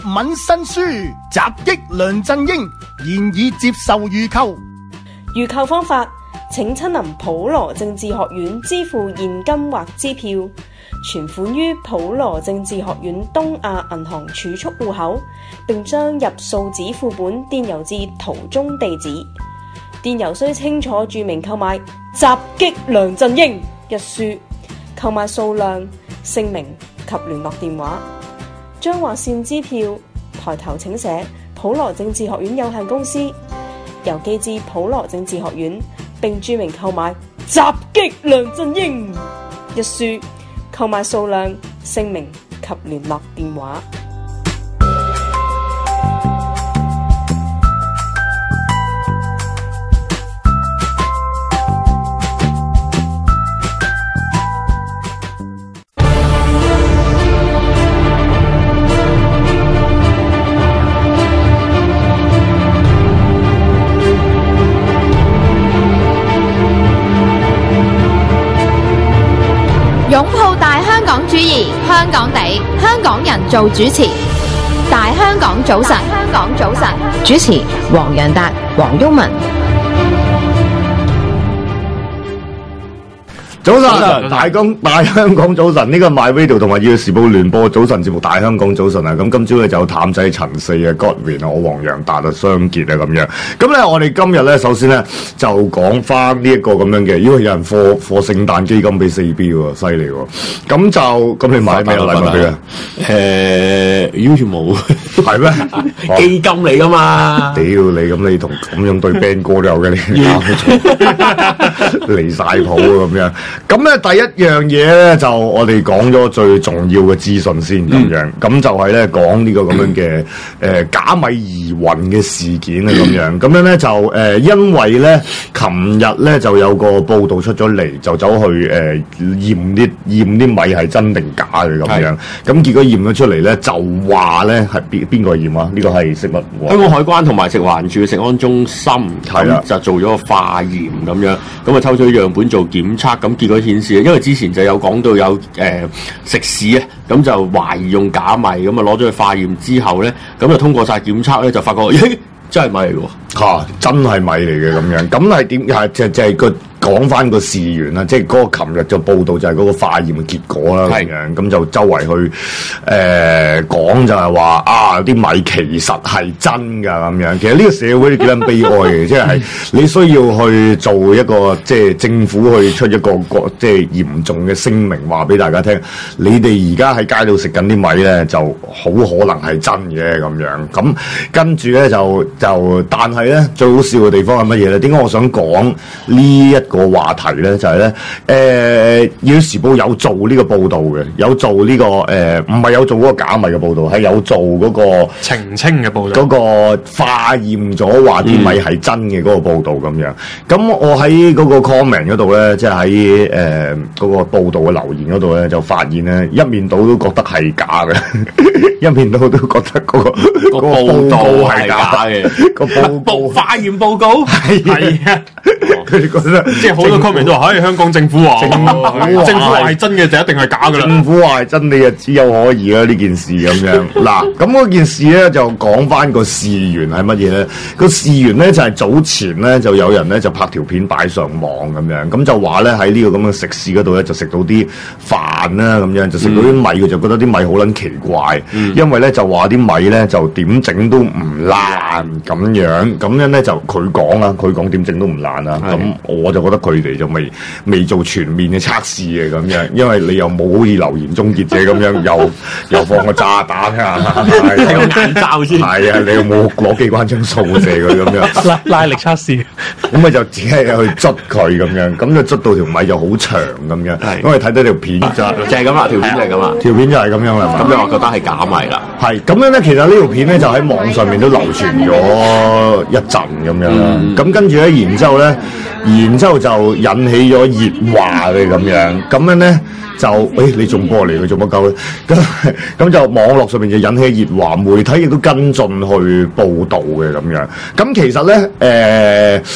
文新書襲擊梁振英，現已接受預購。 預購方法，請親臨普羅政治學院支付現金或支票，存款於普羅政治學院東亞銀行儲蓄戶口，並將入數紙副本電郵至圖中地址。電郵須清楚註明購買襲擊梁振英一書，購買數量、姓名及聯絡電話。將劃線支票抬頭請寫普羅政治學院有限公司，郵寄至普羅政治學院，並註明購買襲擊梁振英一書，購買數量、姓名及聯絡電話。 擁抱大香港主義，香港地，香港人做主持。大香港早晨，香港早晨，主持黃洋達、黃毓民。 早晨，大香港早晨，呢個 MyRadio 同埋《要時報》聯播早晨節目《大香港早晨》啊！咁今朝咧就有譚仔陳四啊、Godwin 啊、我黃洋達啊、雙傑啊咁樣。咁咧我哋今日咧首先咧就講翻呢一個咁樣嘅，因為有人貨聖誕基金俾4 B 喎，犀利喎！咁你買咩禮物俾佢？ 完全冇， 係咩？ 基金嚟噶嘛？ 屌你咁，你同咁樣對 band 歌都有嘅，你離晒譜啊咁樣。咁咧第一樣嘢咧就我哋講咗最重要嘅資訊先咁樣，咁就係咧講呢個咁樣嘅假米疑雲嘅事件啊咁樣，咁樣咧就因為咧琴日咧就有個報道出咗嚟，就走去驗啲米係真定假嘅咁樣，咁結果驗咗出嚟咧就話咧係邊個驗啊？呢個係食物香港海關同埋食環署嘅食安中心咁就做咗個化驗咁樣，咁啊抽咗樣本做檢測，咁結果顯示，因為之前就有講到有食肆啊，咁就懷疑用假米，咁啊攞咗去化驗之後咧，咁就通過晒檢測咧，就發覺咦真係米嚟喎， 真係米嚟嘅咁樣，咁係點？係就係個。講翻個事源啦，即係嗰個琴日就報道就係嗰個化驗嘅結果啦，咁樣咁就周圍去講就係話啲米其實係真㗎咁樣。其實呢個社會幾撚悲哀嘅，即係你需要去做一個即係政府去出一個即係嚴重嘅聲明，話俾大家聽，你哋而家喺街度食緊啲米咧，就好可能係真嘅咁樣。咁跟住咧就但係咧最好笑嘅地方係乜嘢咧？點解我想講呢個話題咧就係咧，《要時報》有做呢個報導嘅，有做呢個唔係有做嗰個假米嘅報導，係有做嗰個澄清嘅報導， 嗰個化驗咗話啲米係真嘅嗰個報導咁樣。咁我喺嗰個 comment 嗰度咧，即係喺嗰個報導嘅留言嗰度咧，就發現咧一面倒都覺得係假嘅，一面倒都覺得嗰個報告係假嘅，個化驗報告係啊， 佢哋覺得。 即係好多 comment 都話，香港政府話，政府話係真嘅就一定係假㗎啦。 政府話係真，你就只有可疑啦呢件事咁樣。嗱，咁嗰件事咧就講翻個事源係乜嘢咧？個事源咧就係早前咧就有人咧就拍條片擺上網咁樣，咁就話咧喺呢個咁嘅食肆嗰度咧就食到啲飯啦咁樣，就食到啲米，佢就覺得啲米好撚奇怪，因為咧就話啲米咧就點整都唔爛咁樣，咁樣咧就佢講點整都唔爛啦。咁我就覺得佢哋就未做全面嘅測試嘅咁樣，因為你又冇好似留言終結者咁樣又放個炸彈啊， 睇個眼罩先， 係啊，你又冇攞機關槍掃射佢咁樣， 拉力測試， 咁咪就只係去捽佢咁樣，咁就捽到條米就好長咁樣，因為睇到條片就係咁啦，條片就係咁啦， 條片就係咁樣啦。 咁你話覺得係假米啦？ 係咁樣咧，其實呢條片咧就喺網上面都流傳咗一陣咁樣啦。咁跟住咧，然之後就引起咗熱話嘅咁樣，咁樣咧就你仲過嚟，佢做乜鳩咧？咁就網絡上面就引起熱話，媒體亦都跟進去報導嘅咁樣。咁其實咧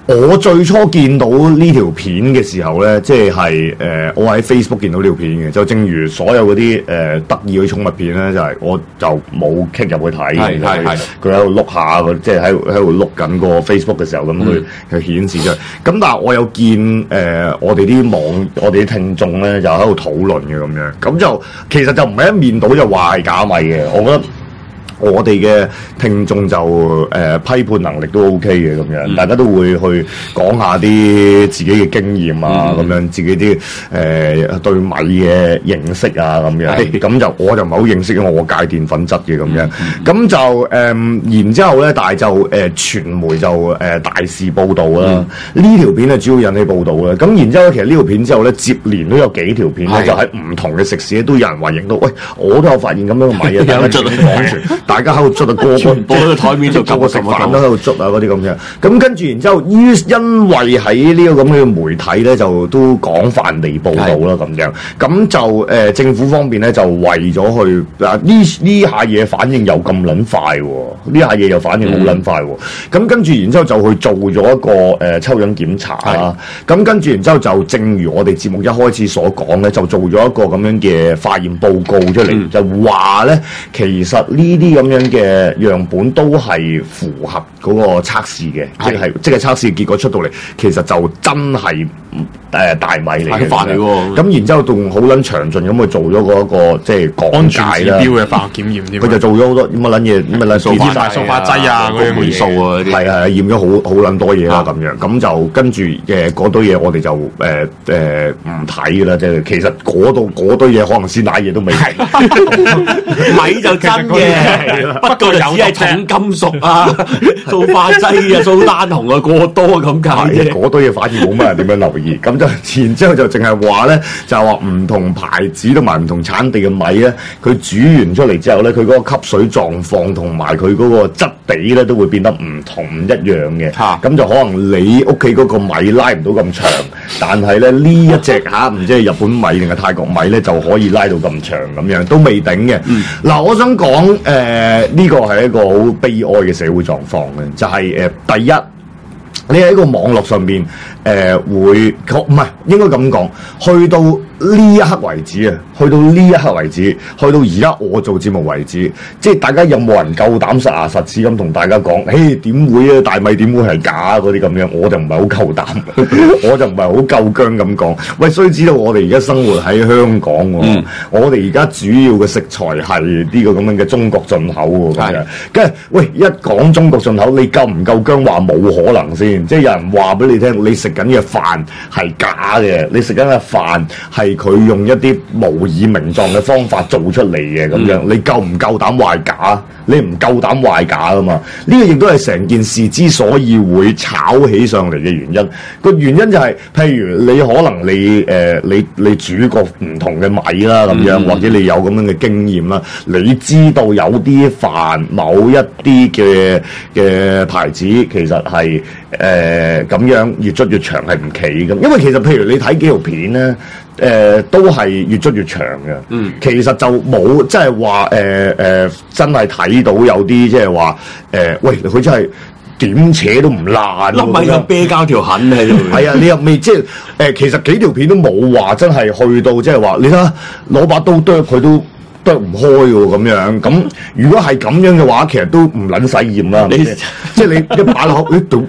我最初見到呢條片嘅時候咧，即係我喺 Facebook 見到呢條片嘅，就正如所有嗰啲得意嘅寵物片咧，就係我就冇 click 入去睇，佢喺度碌下，即係喺度碌緊個 Facebook 嘅時候咁佢顯示出嚟。咁但係我有見我哋啲聽眾咧就喺度討論嘅咁樣，咁就其實就唔係一面倒就話係假米嘅，我覺得。我哋嘅聽眾就批判能力都 OK 嘅咁樣，大家都會去講下啲自己嘅經驗啊，咁樣自己啲對米嘅認識啊咁樣，咁就我就唔係好認識，因為我戒澱粉質嘅咁樣，咁就然之後咧，但係就傳媒就大肆報導啦，呢條片係主要引起報導啦，咁然之後其實呢條片之後咧，接連都有幾條片咧，就喺唔同嘅食肆咧都有人話影到，喂，我都有發現咁樣嘅米啊，大家喺度捽啊，個個台面就個食飯都喺度捽啊，嗰啲咁樣。咁跟住，然之後因為喺呢個咁嘅媒體咧，就都廣泛地報導啦，咁樣。咁就政府方面咧，就為咗去呢下嘢反應又咁撚快喎，呢下嘢又反應好撚快喎。咁跟住，然之後就去做咗一個抽樣檢查啦。咁跟住，然之後就正如我哋節目一開始所講咧，就做咗一個咁樣嘅化驗報告出嚟，就話咧其實呢啲咁樣嘅樣本都係符合嗰個測試嘅，即係測試結果出到嚟，其實就真係大米嚟嘅飯嚟喎。咁然之後仲好撚詳盡咁去做咗嗰個即係講解啦。安全指標嘅化學檢驗添。佢就做咗好多乜撚嘢，乜撚塑化劑啊，嗰啲霉素啊，係驗咗好撚多嘢啦咁樣。咁就跟住嗰堆嘢我哋就唔睇啦，即係其實嗰堆嘢可能先奶嘢都未係。米就真嘅。不過有啲係重金屬啊、塑化劑啊、蘇丹紅啊過多咁解啫。嗰堆嘢反而冇乜人點樣留意。咁就然之後就淨係話咧，就係話唔同牌子同埋唔同產地嘅米咧，佢煮完出嚟之後咧，佢嗰個吸水狀況同埋佢嗰個質地咧都會變得唔同唔一樣嘅。咁就可能你屋企嗰個米拉唔到咁長，但係咧呢一隻唔知係日本米定係泰國米咧就可以拉到咁長咁樣，都未頂嘅。嗱，我想講呢個係一個好悲哀嘅社會狀況嘅，就係第一，你喺個網絡上邊會唔係應該咁講，去到呢一刻為止啊，去到而家我做節目為止，即係大家有冇人夠膽實牙實齒咁同大家講，誒點會啊，大米點會係假嗰啲咁樣，我就唔係好夠膽，我就唔係好夠薑咁講。喂，須知道我哋而家生活喺香港喎，我哋而家主要嘅食材係呢個咁樣嘅中國進口喎，咁樣，跟住喂一講中國進口，你夠唔夠薑話冇可能先？即係有人話俾你聽，你食緊嘅飯係假嘅，你食緊嘅飯係佢用一啲無以名狀嘅方法做出嚟嘅咁樣，你夠唔夠膽話係假？你唔夠膽話係假噶嘛？呢個亦都係成件事之所以會炒起上嚟嘅原因。個原因就係，譬如你可能你煮過唔同嘅米啦咁樣，或者你有咁樣嘅經驗啦，你知道有啲飯某一啲嘅牌子其實係咁樣越捽越長係唔企咁，因為其實譬如你睇幾條片咧。都係越捽越長嘅，其實就冇即係話真係睇到有啲即係話喂佢真係點扯都唔爛，粒米有啤膠條痕喺度。係啊，你又未即係其實幾條片都冇話真係去到即係話，你睇下攞把刀剁佢都剁唔開喎咁樣。咁如果係咁樣嘅話，其實都唔撚使驗啦。即係你一把口，你咁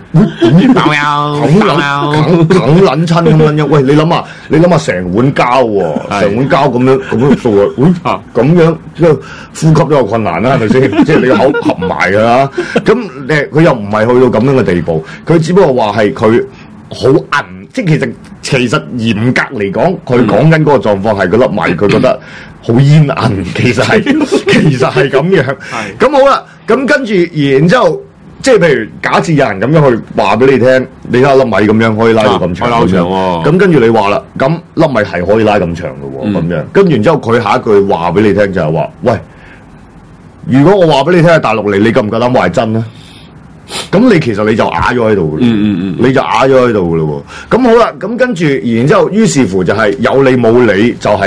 撚親咁樣。喂，你諗下成碗膠喎，成碗膠咁樣掃啊，咁樣即係呼吸都有困難啦，係咪先？即係你個口合埋㗎啦。咁佢又唔係去到咁樣嘅地步，佢只不過話係佢好韌。即係其實嚴格嚟講，佢講緊嗰個狀況係嗰粒米，佢覺得好煙韌，其實係咁樣。咁好啦，咁跟住然之後，即係譬如假設有人咁樣去話俾你聽，你睇下粒米咁樣可以拉到咁長喎。咁跟住你話啦，咁粒米係可以拉咁長嘅喎，咁樣。跟住然之後，佢下一句話俾你聽就係話，喂，如果我話俾你聽係大陸嚟，你夠唔夠膽話係真咧？咁你其實你就啞咗喺度嘅，你就啞咗喺度嘅咯喎。咁好啦，咁跟住，然之後，於是乎就係有理冇理，就係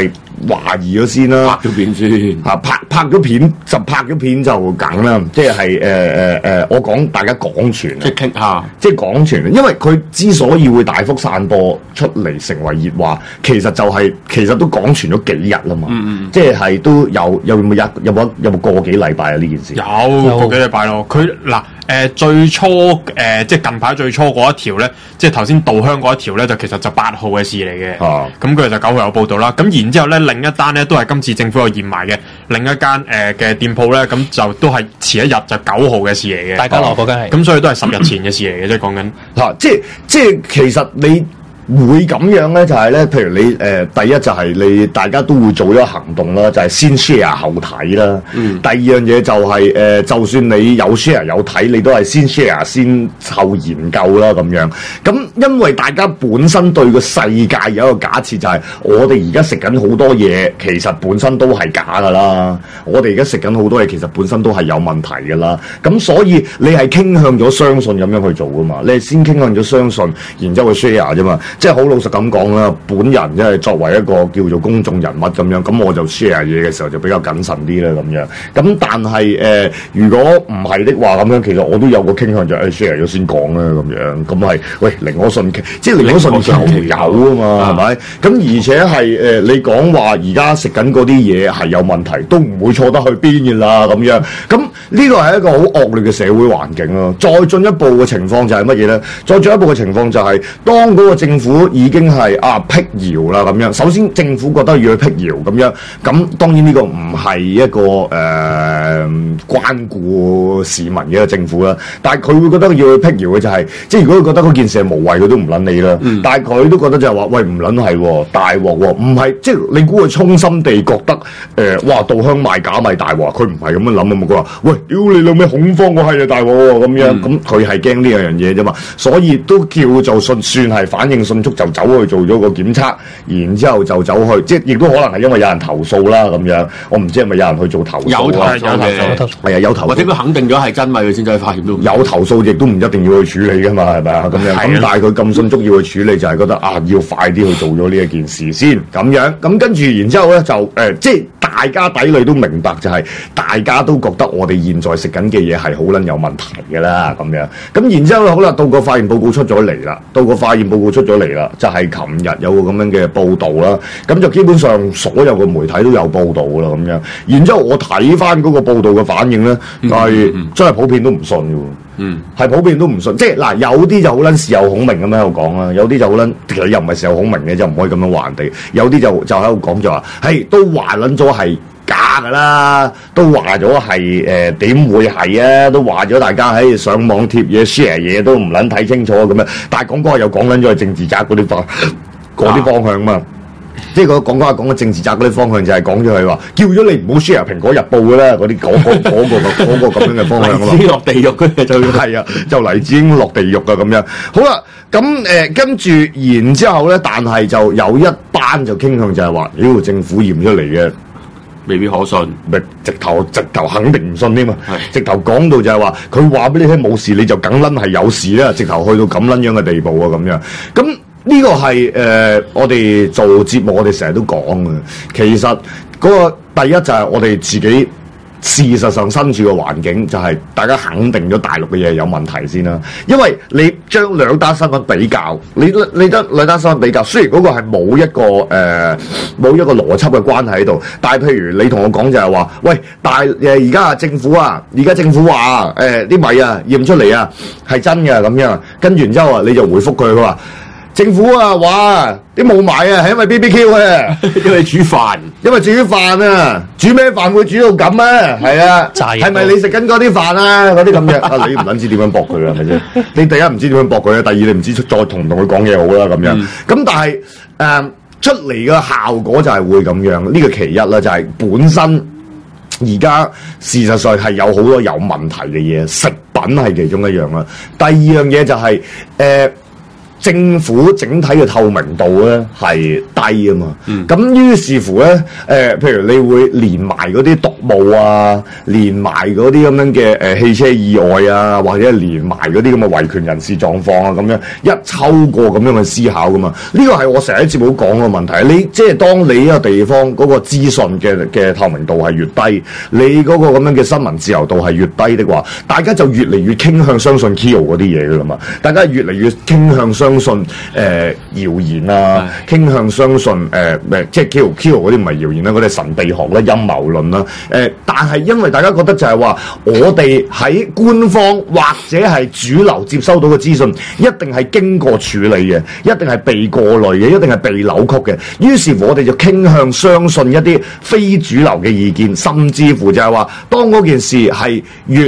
懷疑咗先啦。 拍咗片先嚇，拍咗片就梗啦，即係我講大家廣傳， 即係傾下， 即係廣傳，因為佢之所以會大幅散播出嚟成為熱話，其實都廣傳咗幾日啦嘛，即係都有冇個幾禮拜啊呢件事？ 有個幾禮拜咯，佢嗱。最初即係近排最初嗰一條咧，即係頭先稻香嗰一條咧，就其實就8號嘅事嚟嘅。咁佢就9號有報道啦。咁然之後咧，另一單咧都係今次政府有驗埋嘅，另一間嘅店鋪咧，咁就都係遲一日就9號嘅事嚟嘅。大家樂嗰間係。咁所以都係10日前嘅事嚟嘅，即係講緊。 即係其實你。會咁樣咧，就係咧，譬如你第一就係你大家都會做咗行動啦，就係先 share 後睇啦。第二樣嘢就係就算你有 share 有睇，你都係先 share 先後研究啦咁樣。咁因為大家本身對個世界有一個假設，就係我哋而家食緊好多嘢，其實本身都係假噶啦。我哋而家食緊好多嘢，其實本身都係有問題噶啦。咁所以你係傾向咗相信咁樣去做噶嘛？你係先傾向咗相信，然之後去 share 啫嘛。即係好老實咁講啦，本人即係作為一個叫做公眾人物咁樣，咁我就 share 嘢嘅時候就比較謹慎啲啦咁樣。咁但係如果唔係的話咁樣，其實我都有個傾向就係 share 咗先講啦咁樣。咁係喂寧可信其，即係寧可信其有啊嘛，係咪？咁而且係你講話而家食緊嗰啲嘢係有問題，都唔會錯得去邊嘅啦咁樣。咁呢個係一個好惡劣嘅社會環境咯。再進一步嘅情況就係乜嘢咧？再進一步嘅情況就係當嗰個政府已經係辟謠啦咁樣。首先政府覺得要去辟謠咁樣，咁當然呢個唔係一個關顧市民嘅一個政府啦。但係佢會覺得要去辟謠嘅就係，即係如果佢覺得嗰件事係無謂，佢都唔撚理啦。但係佢都覺得就係話，喂唔撚係大鑊喎，唔係即係你估佢衷心地覺得哇稻香賣假賣大鑊，佢唔係咁樣諗啊嘛。佢話喂屌你老味恐慌我係啊大鑊喎咁樣，咁佢係驚呢樣嘢啫嘛，所以都叫做算係反應迅速就走去做咗個檢測，然之後就走去，即係亦都可能係因為有人投訴啦咁樣，我唔知係咪有人去做投訴？有投訴，係啊有投訴，或者佢肯定咗係真咪佢先走去化驗都有投訴，亦都唔一定要去處理噶嘛，係咪啊咁樣？咁但係佢咁迅速要去處理，就係覺得要快啲去做咗呢一件事先咁樣。咁跟住然之後咧就即係大家底裏都明白，就係大家都覺得我哋現在食緊嘅嘢係好撚有問題㗎啦咁樣。咁然之後好啦，到個化驗報告出咗嚟啦，就係琴日有個咁樣嘅報導啦。咁就基本上所有嘅媒體都有報導啦咁樣。然之後我睇翻嗰個報導嘅反應咧，係真係普遍都唔信嘅。係普遍都唔信，即係嗱，有啲就好撚事後孔明咁喺度講啦，有啲就好撚，其實又唔係事後孔明嘅，就唔可以咁樣話人哋。有啲就喺度講就話，係都話撚咗係假噶啦，都話咗係點會係啊？都話咗大家喺上網貼嘢 share 嘢都唔撚睇清楚咁樣，但係講嗰個又講撚咗係政治責嗰啲方向嘛。即係講嘅政治責嗰啲方向就係講咗佢話，叫咗你唔好 share《蘋果日報》嘅啦，嗰啲嗰個咁樣嘅方向啊嘛。黎智英落地獄嘅就係啊，就黎智英落地獄啊咁樣。好啦，咁跟住然之後咧，但係就有一班就傾向就係話，妖政府驗出嚟嘅未必可信， 咪直頭肯定唔信添嘛。直頭講到就係話，佢話俾你聽冇事，你就梗撚係有事啦。直頭去到咁撚樣嘅地步啊咁樣。咁呢個係我哋做節目，我哋成日都講嘅。其實嗰個第一就係我哋自己事實上身處嘅環境，就係大家肯定咗大陸嘅嘢有問題先啦。因為你將兩單新聞比較，你得兩單新聞比較，雖然嗰個係冇一個邏輯嘅關係喺度，但係譬如你同我講就係話，喂，而家政府話啲米啊驗出嚟啊係真嘅咁樣，跟住然之後你就回覆佢話。政府話啲霧霾啊，係因為 BBQ 啊， 因為煮飯啊，煮咩飯會煮到咁啊？係啊，係咪你食緊嗰啲飯啊？嗰啲咁嘅啊，你唔撚知點樣駁佢啊？係咪先？你第一唔知點樣駁佢啊，第二你唔知再同佢講嘢好啦咁樣。咁但係出嚟嘅效果就係會咁樣，呢個其一啦，就係本身而家事實上係有好多有問題嘅嘢，食品係其中一樣啦。第二樣嘢就係政府整體嘅透明度咧係低啊嘛。咁於是乎咧，譬如你會連埋嗰啲毒霧啊，連埋嗰啲咁樣嘅汽車意外啊，或者連埋嗰啲咁嘅維權人士狀況啊，咁樣一抽過咁樣去思考噶嘛。呢個係我成日喺節目講嘅問題。你即係當你一個地方嗰個資訊嘅透明度係越低，你嗰個咁樣嘅新聞自由度係越低的話，大家就越嚟越傾向相信 Kyo 嗰啲嘢噶啦嘛。大家越嚟越傾向相信謠言啊，傾向相信即係 Kyo 嗰啲唔係謠言啦，嗰啲神秘學啦、陰謀論啦。但係因為大家覺得就係話，我哋喺官方或者係主流接收到嘅資訊，一定係經過處理嘅，一定係被過濾嘅，一定係被扭曲嘅。於是乎我哋就傾向相信一啲非主流嘅意見，甚至乎就係話，當嗰件事係越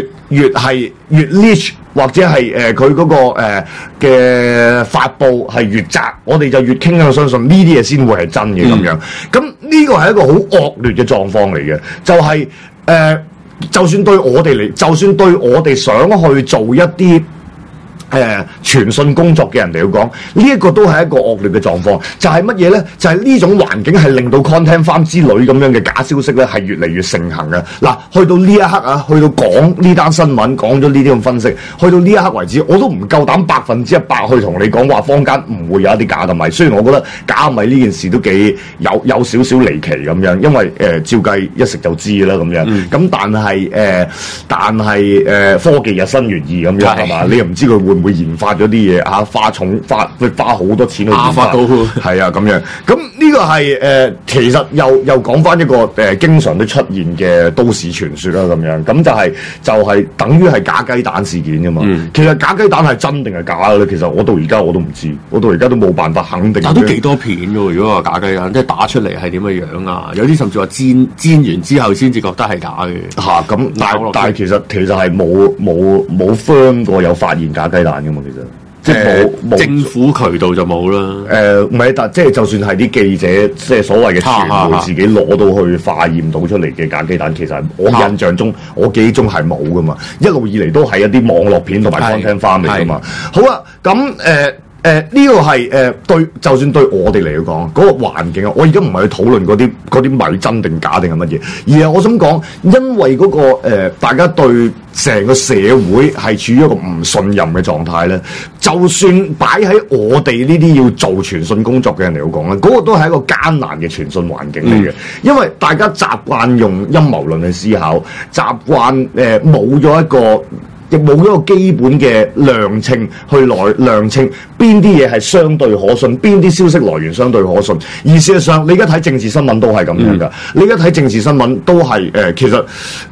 niche 或者係佢嗰個嘅發佈係越窄，我哋就越傾向相信呢啲嘢先會係真嘅咁樣。咁呢個係一個好惡劣嘅狀況嚟嘅，就係就算對我哋嚟，就算對我哋想去做一啲傳訊工作嘅人嚟講，呢一個都係一個惡劣嘅狀況。就係乜嘢咧？就係呢種環境係令到 content farm 之類咁樣嘅假消息咧，係越嚟越盛行嘅。嗱，去到呢一刻啊，去到講呢單新聞，講咗呢啲咁分析，去到呢一刻為止，我都唔夠膽100%去同你講話坊間唔會有一啲假嘅米。雖然我覺得假米呢件事都幾有少少離奇咁樣，因為照計一食就知啦咁樣。咁但係科技日新月異咁樣係嘛？你又唔知佢會研發咗啲嘢花好多錢去研發到，係啊咁樣。咁呢個係其實又講翻一個經常都出現嘅都市傳說啦咁樣。咁就係等於係假雞蛋事件㗎嘛。其實假雞蛋係真定係假嘅咧？其實我到而家我都唔知，我到而家都冇辦法肯定。 但都幾多片㗎喎？如果話假雞蛋，即係打出嚟係點嘅樣啊？有啲甚至話煎完之後先至覺得係假嘅。嚇咁，但係其實係冇 firm 過有發現假雞蛋㗎嘛，其實即係冇政府渠道就冇啦。 唔係，但即係就算係啲記者，即係所謂嘅傳媒自己攞到去化驗到出嚟嘅假雞蛋，其實我印象中、我記憶中係冇噶嘛。一路以嚟都係一啲網絡片同埋 content farm 嚟噶嘛。好啊，咁呢個係對，就算對我哋嚟講，嗰個環境啊，我而家唔係去討論嗰啲米真定假定係乜嘢，而係我想講，因為嗰個大家對成個社會係處於一個唔信任嘅狀態咧，就算擺喺我哋呢啲要做傳訊工作嘅人嚟講咧，嗰個都係一個艱難嘅傳訊環境嚟嘅，因為大家習慣用陰謀論去思考，習慣冇咗一個。亦冇一個基本嘅量稱去量稱邊啲嘢係相對可信，邊啲消息來源相對可信。而事實上，你而家睇政治新聞都係咁樣㗎。你而家睇政治新聞都係其實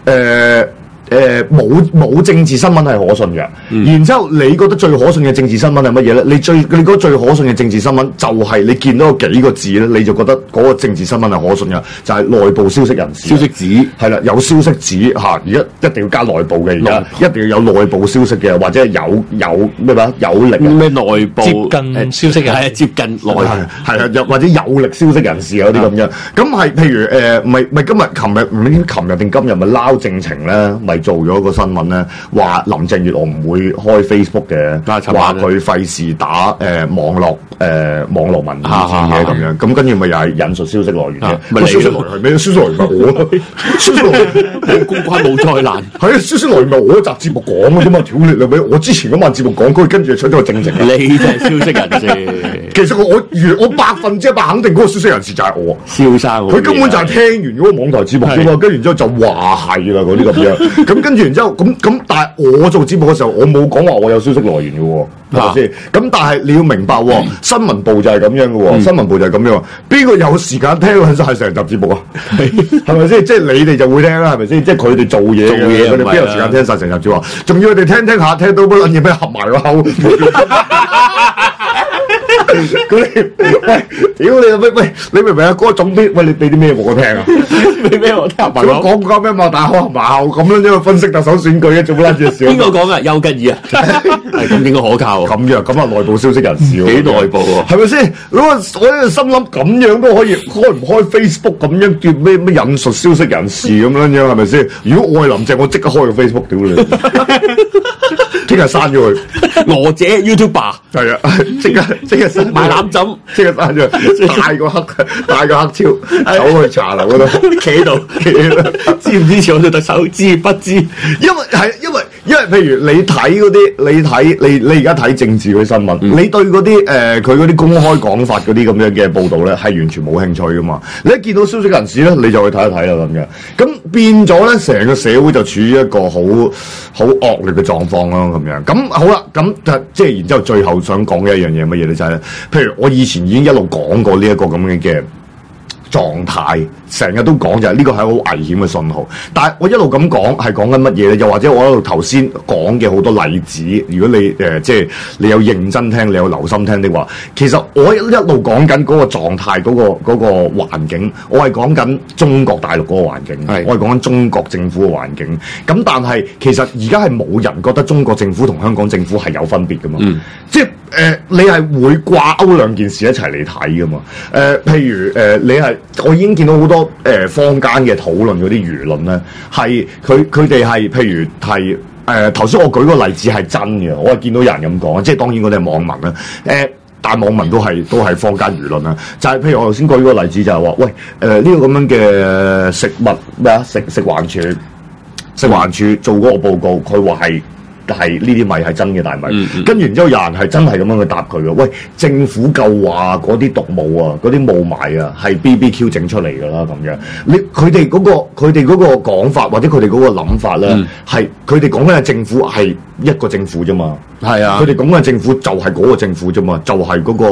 冇政治新聞係可信嘅。然之後，你覺得最可信嘅政治新聞係乜嘢咧？你覺得最可信嘅政治新聞就係你見到幾個字咧，你就覺得嗰個政治新聞係可信嘅，就係內部消息人士。消息指係啦，有消息指嚇，而家一定要加內部嘅，而家一定要有內部消息嘅，或者係有咩話有力咩內部接近消息嘅，係接近內係啊，又或者有力消息人士嗰啲咁樣。咁係譬如咪琴日定今日咪撈政情咧，咪做咗個新聞咧，話林鄭月娥唔會開 Facebook 嘅，話佢費事打網絡文字嘅咁樣，咁跟住咪又係引述消息來源嘅，咪消息來源係咩？消息來源咪我，消息來源冇公關冇災難，係啊！消息來源咪我一集節目講嘅啫嘛，條你咪我之前嗰晚節目講，佢跟住出咗個正情，你就係消息人士。其實我100%肯定嗰個消息人士就係我，蕭生，佢根本就係聽完嗰個網台節目啫嘛，跟住然之後就話係啦嗰啲咁樣，咁跟住然之後咁，但係我做節目嘅時候，我冇講話我有消息來源嘅喎，係咪先？咁但係你要明白喎，新聞部就係咁樣嘅喎，新聞部就係咁樣，邊個有時間聽係成集節目啊？係咪先？即係你哋就會聽啦，係咪先？即係佢哋做嘢，佢哋邊有時間聽晒成集節目？仲要佢哋聽下，聽到乜撚嘢咩合埋個口。 喂，屌你喂，你明唔明啊？嗰個總編，喂，你俾啲咩我聽啊？ 俾咩我聽？ 咁講咩嘛？大學矛咁樣因為分析特首選舉嘅，做乜撚嘢事？ 邊個講啊？丘吉爾啊？係咁應該可靠咁樣咁啊，內部消息人士幾內部喎？ 係咪先？我喺度心諗咁樣都可以開唔開 Facebook 咁樣叫咩引述消息人士咁樣係咪先？如果我係林鄭，我即刻開個 Facebook 屌你，聽日刪咗佢。 娥姐 YouTuber 係啊，即刻刪賣攬枕， 即刻刪咗，帶個黑超走去茶樓嗰度， 企喺度，支唔支持我做特首？知不知？ 因為譬如你睇嗰啲，你而家睇政治嗰啲新聞，你對嗰啲佢嗰啲公開講法嗰啲咁樣嘅報導咧，係完全冇興趣噶嘛。你一見到消息人士咧，你就去睇一睇啦咁樣。咁變咗咧，成個社會就處於一個好惡劣嘅狀況咯咁樣。咁好啦，咁即係然之後最後想講嘅一樣嘢乜嘢咧，就係譬如我以前已經一路講過呢一個咁樣嘅狀態，成日都講就係呢個係好危險嘅信號。但係我一路咁講係講緊乜嘢咧？又或者我一路頭先講嘅好多例子，如果你即係你有認真聽，你有留心聽的話，其實我一路講緊嗰個狀態，嗰個環境，我係講緊中國大陸嗰個環境，我係講緊中國政府嘅環境。咁但係其實而家係冇人覺得中國政府同香港政府係有分別噶嘛？即係你係會掛鈎兩件事一齊嚟睇噶嘛？譬如你係。我已經見到好多坊間嘅討論嗰啲輿論咧，係佢哋係譬如係頭先我舉個例子係真嘅，我係見到有人咁講，即係當然嗰啲係網民啦。但係網民都係坊間輿論啦，就係譬如我頭先舉個例子就係話，喂呢個咁樣嘅食物咩啊？食環署做嗰個報告，佢話係呢啲米係真嘅大米，跟住然之後有人係真係咁樣去答佢嘅。喂，政府夠話嗰啲毒霧啊，嗰啲霧霾啊，係 BBQ 整出嚟㗎啦咁樣。佢哋嗰個講法或者佢哋嗰個諗法咧，係佢哋講緊嘅政府係一個政府啫嘛。係啊，佢哋講緊嘅政府就係嗰個政府啫嘛，就係嗰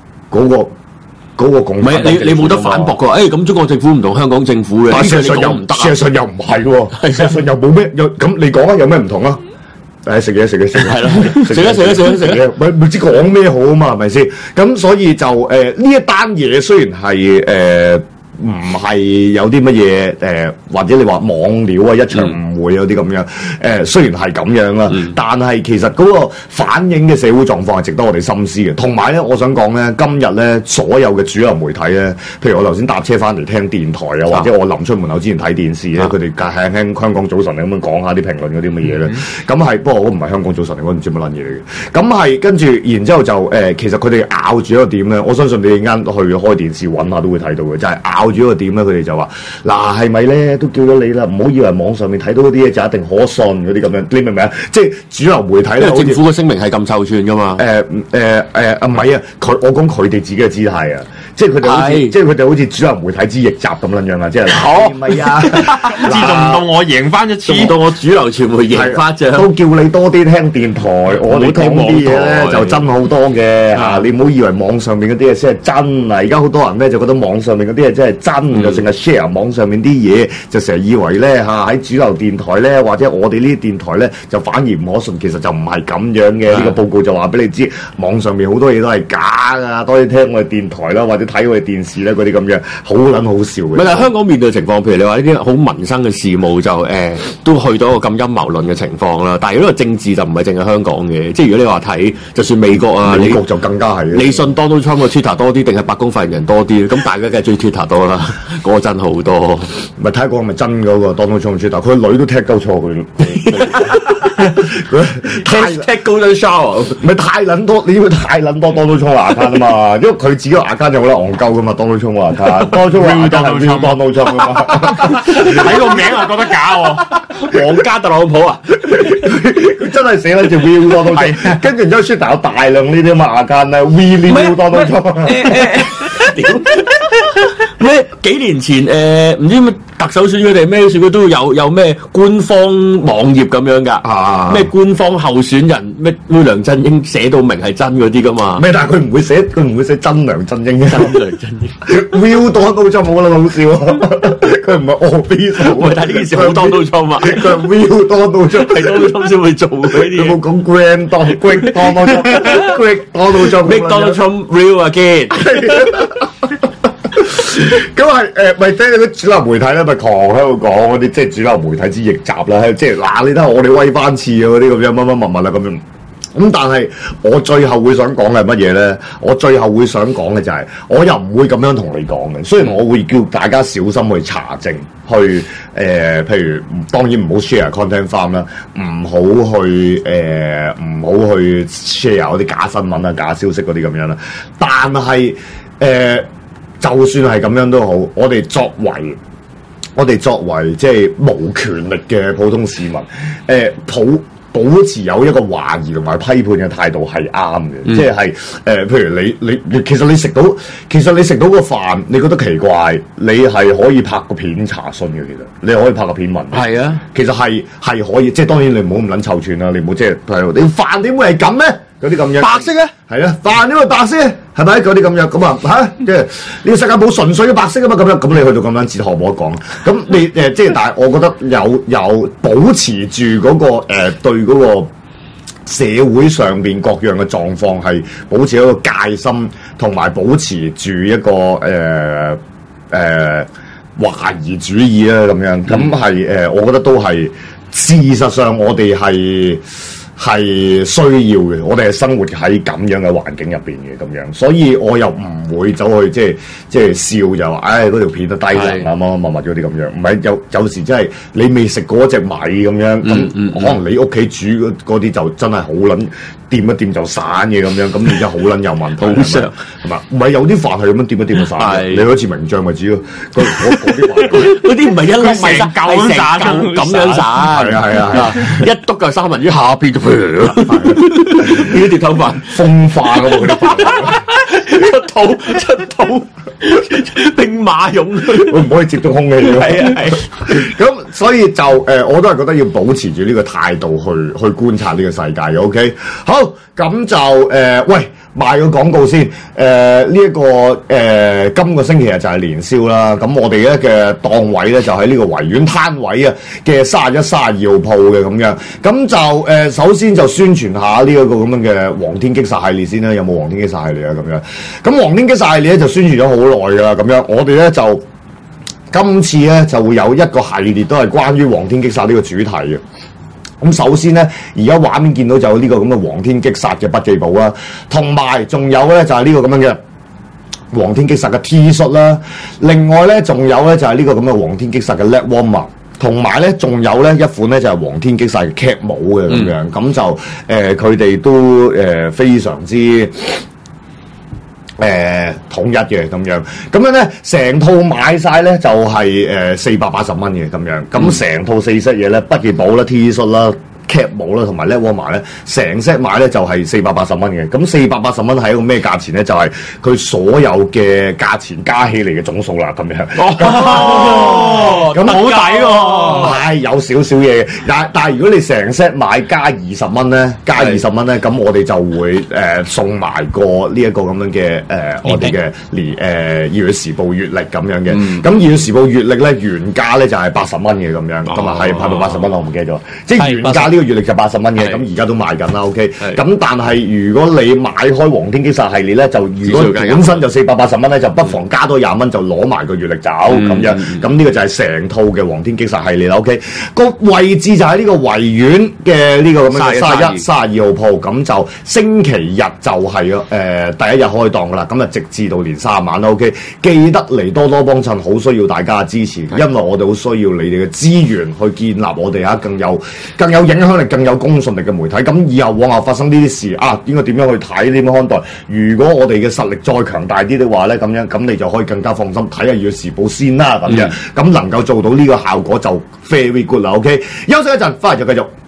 個共。唔係你冇得反駁㗎。咁中國政府唔同香港政府嘅， 但事實上又唔得，事實上又唔係喎，事實上又冇咩咁你講啊，有咩唔同啊？食嘢，係咯，食唔知講咩好啊嘛，係咪先？咁所以就呢一單嘢雖然係唔係有啲乜嘢或者你話網料啊，一場誤會有啲咁樣雖然係咁樣啦，但係其實嗰個反映嘅社會狀況係值得我哋深思嘅。同埋咧，我想講咧，今日咧所有嘅主流媒體咧，譬如我頭先搭車翻嚟聽電台啊，或者我臨出門口之前睇電視咧，佢哋輕輕香港早晨咁樣講下啲評論嗰啲乜嘢咧。咁係不過我唔係香港早晨嚟，我唔知乜撚嘢嚟嘅。咁係跟住然之後就其實佢哋咬住一個點咧，我相信你哋啱去開電視揾下都會睇到嘅，就係咬住一個點咧，佢哋就話嗱係咪咧都叫咗你啦，唔好以為網上面睇到嗰啲嘢就一定可信嗰啲咁樣，你明唔明啊？即係主流媒體咧， 政府嘅聲明係咁臭串噶嘛？ 唔係啊，我講佢哋自己嘅姿態啊，即係佢哋好似主流媒體之逆襲咁樣樣啊，即係唔係啊？ 知道唔到我贏翻一次， 到我主流傳媒贏翻啫， 都叫你多啲聽電台，我哋講啲嘢咧就真好多嘅嚇，你唔好以為網上面嗰啲嘢先係真啊！而家好多人咧就覺得網上面嗰啲嘢真係真，就成日 share 網上面啲嘢，就成日以為咧喺主流電台咧或者我哋呢啲電台咧就反而唔可信，其實就唔係咁樣嘅。呢個報告就話俾你知，網上面好多嘢都係假㗎，多啲聽我哋電台啦，或者睇我哋電視咧嗰啲咁樣，好撚好笑嘅。 但係香港面對情況，譬如你話呢啲好民生嘅事務就都去到一個咁陰謀論嘅情況啦。但係如果政治就唔係淨係香港嘅，即係如果你話睇，就算美國啊， 美國就更加係。 你信 Donald Trump 嘅 Twitter 多啲，定係白宮發言人多啲？咁大家梗係追 Twitter 多啦，嗰個真好多。 咪睇下個係咪真嗰個 Donald Trump Twitter，佢女都踢鳩錯佢。 踢高咗 shower， 咪太撚多，你要太撚多 Donald Trump 牙卡啊嘛，因為佢自己個牙卡就好撚戇鳩噶嘛 ，Donald Trump 牙卡，Donald Trump 牙卡係 Donald Trump 噶嘛， 睇個名我覺得假喎， 皇家特朗普啊， 佢真係寫得住 Real Donald Trump，跟住然之後 Twitter 有大量呢啲咁嘅牙卡咧 ，Real Donald Trump。 咩？幾年前唔知咩特首選舉定咩選舉都有咩官方網頁咁樣㗎？咩官方候選人咩梁振英寫到明係真嗰啲㗎嘛？ 咩？但係佢唔會寫真梁振英嘅。 真梁振英 ，Real Donald Trump冇啦，好笑啊！佢唔係 official， 但係呢件事好 Donald Trump 啊！ 佢係 Real Donald Trump，係 Donald Trump 先會做嗰啲嘢。 有冇講 Grand Donald Trump？Great Donald Trump，Make Donald Trump real again。 咁係咪聽你啲主流媒體咧，咪狂喺度講嗰啲即係主流媒體之逆襲啦，即係嗱，你睇下我哋威翻次啊嗰啲咁樣乜乜物物啦咁樣。咁但係我最後會想講嘅係乜嘢咧？我最後會想講嘅就係、是，我又唔會咁樣同你講嘅。雖然我會叫大家小心去查證，去譬如當然唔好 share content farm 啦，唔好去 share 嗰啲假新聞啊、假消息嗰啲咁樣啦。但係就算係咁樣都好，我哋作為即係無權力嘅普通市民，保持有一個懷疑同埋批判嘅態度係啱嘅，即係譬如你其實你食到個飯，你覺得奇怪，你係可以拍個片查詢嘅，其實你可以拍個片問。係啊，其實係可以，即係當然你唔好咁撚臭串啦，你唔好即係你飯點會係咁咧？嗰啲咁樣白色咧，係啊，飯點會白色？係咪嗰啲咁樣咁啊？嚇，即係呢個世界冇純粹嘅白色啊嘛，咁樣咁你去到咁樣哲學冇得講。咁你即係但係我覺得有保持住嗰個對嗰個社會上邊各樣嘅狀況係保持一個戒心，同埋保持住一個懷疑主義啦咁樣。咁係我覺得都係事實上我哋係需要嘅，我哋係生活喺咁樣嘅環境入邊嘅咁樣，所以我又唔會走去即係笑就話，唉嗰條片都低能啊乜乜乜嗰啲咁樣，唔係有時真係你未食過一隻米咁樣，咁可能你屋企煮嗰啲就真係好撚掂一掂就散嘅咁樣，咁你真係好撚有問題係嘛？唔係有啲飯係咁樣掂一掂就散，你好似名將咪知咯，嗰啲唔係一粒米成嚿散咁樣散，係啊，一篤就三文魚下邊。呢條頭髮風化噶喎，出肚兵馬俑，會唔可以接觸空氣？係咁所以就我都係覺得要保持住呢個態度去觀察呢個世界嘅。OK， 好，咁就喂。賣個廣告先，今個星期日就係年宵啦。咁我哋咧嘅檔位咧就喺呢個維園攤位啊嘅31、32號鋪嘅咁樣。咁就首先就宣傳下呢一個咁樣嘅黃天擊殺系列先啦。有冇黃天擊殺系列啊？咁樣。咁黃天擊殺系列咧就宣傳咗好耐㗎啦。咁樣我哋咧就今次咧就會有一個系列都係關於黃天擊殺呢個主題嘅。咁首先咧，而家畫面見到就有呢個咁嘅黃天擊殺嘅筆記簿啦，同埋仲有咧就係呢個咁樣嘅黃天擊殺嘅 T 恤啦。另外咧仲有咧就係呢個咁嘅黃天擊殺嘅 leg warmer，同埋咧仲有咧一款咧就係黃天擊殺嘅 cap 帽嘅咁樣。咁就佢哋都非常之統一嘅咁樣，咁樣咧成套買晒咧就係480蚊嘅咁樣，咁成套4 set 嘢咧，筆記簿啦、T 恤啦、cap 帽啦同埋 leg warmer 咧，成 set 買咧就係480蚊嘅。咁480蚊係一個咩價錢咧？就係佢所有嘅價錢加起嚟嘅總數啦咁樣。哦，咁好抵喎！係有少少嘢嘅，但係如果你成 set 買加20蚊咧，咁我哋就會送埋個呢一個咁樣嘅我哋嘅《熱血時報月曆》咁樣嘅。咁《熱血時報月曆》咧原價咧就係80蚊嘅咁樣，咁啊係派到80蚊我唔記得咗，即係原價呢個月曆就80蚊嘅，咁而家都賣緊啦。OK，咁但係如果你買開黃天擊殺系列咧，就如果本身就480蚊咧，就不妨加多20蚊就攞埋個月曆走咁樣。咁呢個就係成套嘅黃天擊殺系列啦。OK，個位置就喺呢個維園嘅呢個咁樣31、32號鋪，咁就星期日就係第一日開檔噶啦。咁啊直至到年30晚啦。OK，記得嚟多多幫襯，好需要大家嘅支持，因為我哋好需要你哋嘅資源去建立我哋更有影響力、更有公信力嘅媒體。咁以後往後發生呢啲事啊，應該點樣去睇、點樣看待？如果我哋嘅實力再強大啲嘅話咧，咁你就可以更加放心睇下《熱血時報》先啦。咁樣咁能夠做到呢個效果就 very good 啦。OK，休息一陣，翻嚟就繼續。